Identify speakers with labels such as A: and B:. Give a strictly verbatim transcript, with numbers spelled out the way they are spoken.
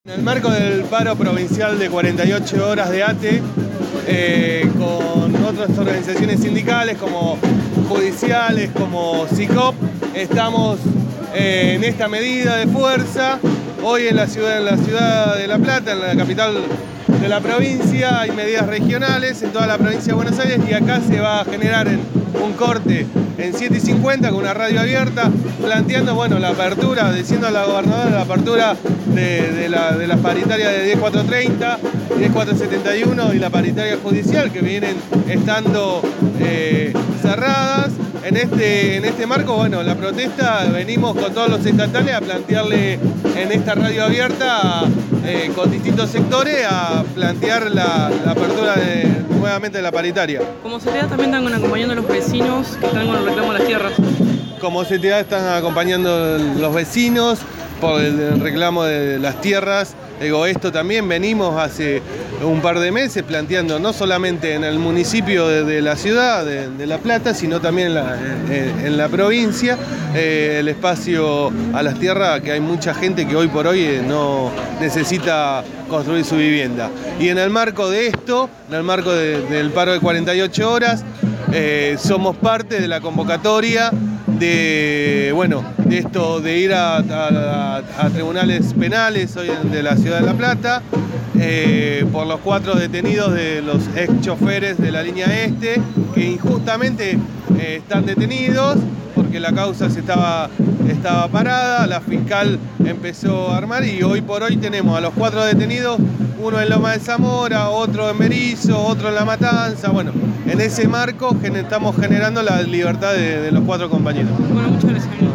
A: En el marco del paro provincial de cuarenta y ocho horas de A T E, eh, con otras organizaciones sindicales como judiciales, como SICOP, estamos eh, en esta medida de fuerza. Hoy en la ciudad, en la ciudad de La Plata, en la capital de la provincia, hay medidas regionales en toda la provincia de Buenos Aires y acá se va a generar en un corte en siete y cincuenta con una radio abierta, planteando bueno, la apertura, diciendo a la gobernadora la apertura de, de, la, de las paritarias de diez cuatro treinta, diez cuatro setenta y uno y la paritaria judicial que vienen estando eh, cerradas. En este, en este marco, bueno, la protesta, venimos con todos los estatales a plantearle en esta radio abierta eh, con distintos sectores a plantear la, la apertura de, nuevamente de la paritaria.
B: Como C T A también están acompañando a los vecinos que están con el reclamo de las tierras.
A: Como C T A están acompañando los vecinos por el reclamo de las tierras. Digo, esto también venimos hace un par de meses planteando no solamente en el municipio de, de la ciudad de, de La Plata, sino también en la, en, en la provincia, eh, el espacio a las tierras, que hay mucha gente que hoy por hoy eh, no necesita construir su vivienda. Y en el marco de esto, en el marco de, del paro de cuarenta y ocho horas, eh, somos parte de la convocatoria de, bueno, de esto de ir a, a, a tribunales penales hoy de la ciudad de La Plata eh, por los cuatro detenidos de los ex choferes de la línea este que injustamente eh, están detenidos porque la causa se estaba, estaba parada, la fiscal empezó a armar y hoy por hoy tenemos a los cuatro detenidos, uno en Loma de Zamora, otro en Berizo, otro en La Matanza. Bueno, en ese marco estamos generando la libertad de, de los cuatro compañeros.
B: Bueno, muchas gracias.